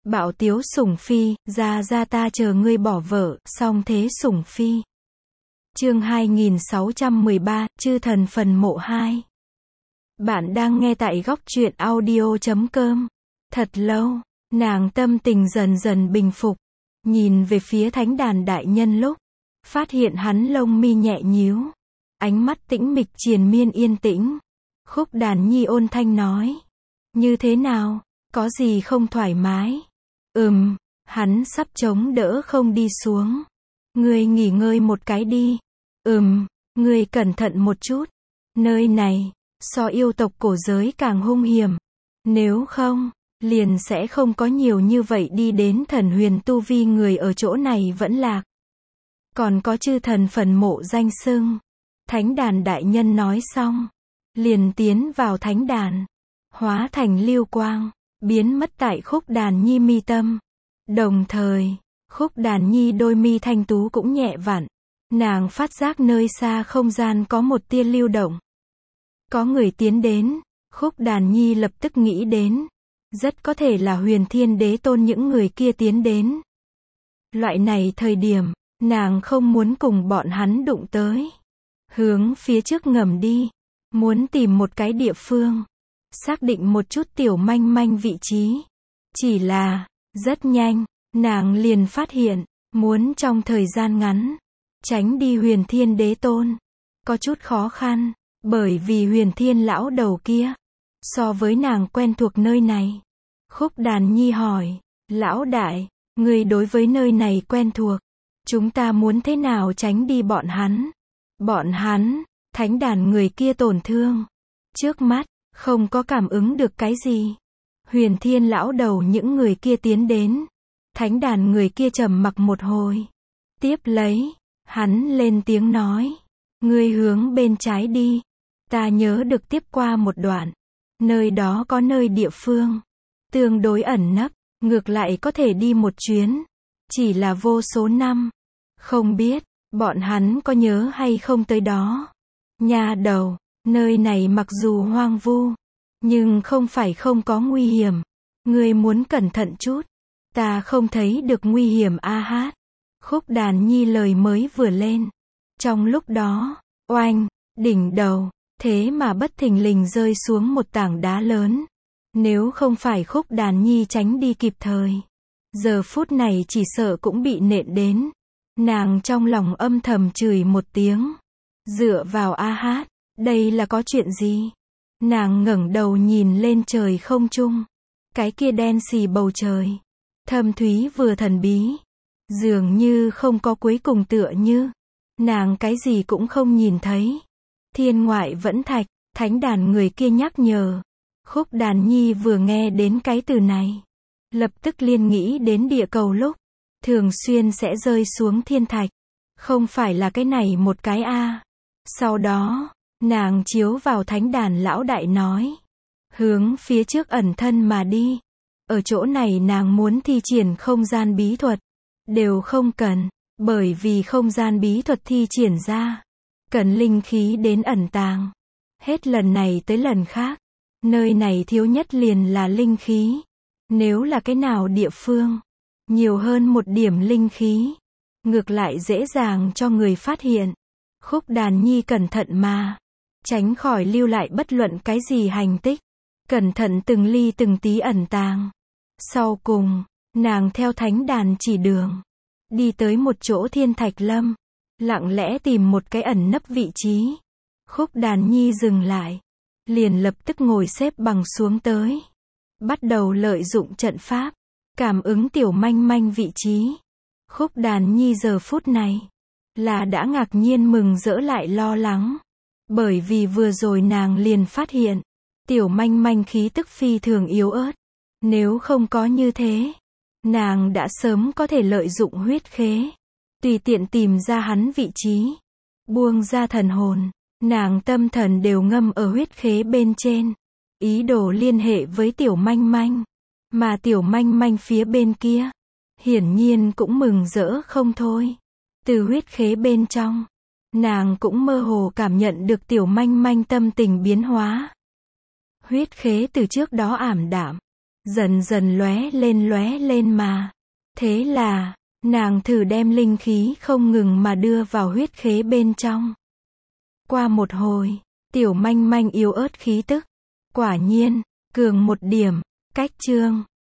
Bạo tiếu sủng phi, ra ta chờ ngươi bỏ vợ, song thế sủng phi. Chương 2613, Chư thần phần mộ 2. Bạn đang nghe tại góc truyện audio.com. Thật lâu, nàng tâm tình dần dần bình phục, nhìn về phía thánh đàn đại nhân lúc, phát hiện hắn lông mi nhẹ nhíu, ánh mắt tĩnh mịch triền miên yên tĩnh. Khúc Đàn Nhi ôn thanh nói, như thế nào, có gì không thoải mái? Hắn sắp chống đỡ không đi xuống. Ngươi nghỉ ngơi một cái đi. Ngươi cẩn thận một chút. Nơi này, so yêu tộc cổ giới càng hung hiểm. Nếu không, liền sẽ không có nhiều như vậy đi đến thần huyền tu vi người ở chỗ này vẫn lạc. Còn có chư thần phần mộ danh xưng. Thánh đàn đại nhân nói xong, liền tiến vào thánh đàn, hóa thành lưu quang, biến mất tại Khúc Đàn Nhi mi tâm. Đồng thời, Khúc Đàn Nhi đôi mi thanh tú cũng nhẹ vặn. Nàng phát giác nơi xa không gian có một tia lưu động. Có người tiến đến, Khúc Đàn Nhi lập tức nghĩ đến. Rất có thể là Huyền Thiên Đế Tôn những người kia tiến đến. Loại này thời điểm, nàng không muốn cùng bọn hắn đụng tới. Hướng phía trước ngầm đi. Muốn tìm một cái địa phương. Xác định một chút tiểu manh manh vị trí. Chỉ là, rất nhanh, nàng liền phát hiện, muốn trong thời gian ngắn, tránh đi Huyền Thiên Đế Tôn. Có chút khó khăn, bởi vì Huyền Thiên lão đầu kia, so với nàng quen thuộc nơi này. Khúc Đàn Nhi hỏi, lão đại, người đối với nơi này quen thuộc, chúng ta muốn thế nào tránh đi bọn hắn? Bọn hắn, thánh đàn người kia tổn thương. Trước mắt, không có cảm ứng được cái gì. Huyền Thiên lão đầu những người kia tiến đến. Thánh đàn người kia trầm mặc một hồi. Tiếp lấy, hắn lên tiếng nói. Ngươi hướng bên trái đi. Ta nhớ được tiếp qua một đoạn. Nơi đó có nơi địa phương. Tương đối ẩn nấp. Ngược lại có thể đi một chuyến. Chỉ là vô số năm. Không biết, bọn hắn có nhớ hay không tới đó. Nha đầu, nơi này mặc dù hoang vu, nhưng không phải không có nguy hiểm. Ngươi muốn cẩn thận chút. Ta không thấy được nguy hiểm a hát. Khúc Đàn Nhi lời mới vừa lên. Trong lúc đó, oanh, đỉnh đầu, thế mà bất thình lình rơi xuống một tảng đá lớn. Nếu không phải Khúc Đàn Nhi tránh đi kịp thời, giờ phút này chỉ sợ cũng bị nện đến. Nàng trong lòng âm thầm chửi một tiếng. Dựa vào a hát, đây là có chuyện gì? Nàng ngẩng đầu nhìn lên trời không trung. Cái kia đen xì bầu trời. Thâm thúy vừa thần bí. Dường như không có cuối cùng tựa như. Nàng cái gì cũng không nhìn thấy. Thiên ngoại vẫn thạch, thánh đàn người kia nhắc nhở. Khúc Đàn Nhi vừa nghe đến cái từ này. Lập tức liên nghĩ đến địa cầu lúc. Thường xuyên sẽ rơi xuống thiên thạch. Không phải là cái này một cái a. Sau đó, nàng chiếu vào thánh đàn lão đại nói. Hướng phía trước ẩn thân mà đi. Ở chỗ này nàng muốn thi triển không gian bí thuật. Đều không cần, bởi vì không gian bí thuật thi triển ra. Cần linh khí đến ẩn tàng. Hết lần này tới lần khác. Nơi này thiếu nhất liền là linh khí. Nếu là cái nào địa phương, nhiều hơn một điểm linh khí. Ngược lại dễ dàng cho người phát hiện. Khúc Đàn Nhi cẩn thận mà. Tránh khỏi lưu lại bất luận cái gì hành tích. Cẩn thận từng ly từng tí ẩn tàng. Sau cùng, nàng theo thánh đàn chỉ đường. Đi tới một chỗ thiên thạch lâm. Lặng lẽ tìm một cái ẩn nấp vị trí. Khúc Đàn Nhi dừng lại. Liền lập tức ngồi xếp bằng xuống tới. Bắt đầu lợi dụng trận pháp. Cảm ứng tiểu manh manh vị trí. Khúc Đàn Nhi giờ phút này. Là đã ngạc nhiên mừng rỡ lại lo lắng. Bởi vì vừa rồi nàng liền phát hiện. Tiểu manh manh khí tức phi thường yếu ớt. Nếu không có như thế, nàng đã sớm có thể lợi dụng huyết khế. Tùy tiện tìm ra hắn vị trí. Buông ra thần hồn. Nàng tâm thần đều ngâm ở huyết khế bên trên. Ý đồ liên hệ với tiểu manh manh. Mà tiểu manh manh phía bên kia. Hiển nhiên cũng mừng rỡ không thôi. Từ huyết khế bên trong. Nàng cũng mơ hồ cảm nhận được tiểu manh manh tâm tình biến hóa. Huyết khế từ trước đó ảm đạm. dần dần lóe lên mà. Thế là, nàng thử đem linh khí không ngừng mà đưa vào huyết khế bên trong. Qua một hồi, tiểu manh manh yếu ớt khí tức. Quả nhiên, cường một điểm, cách chương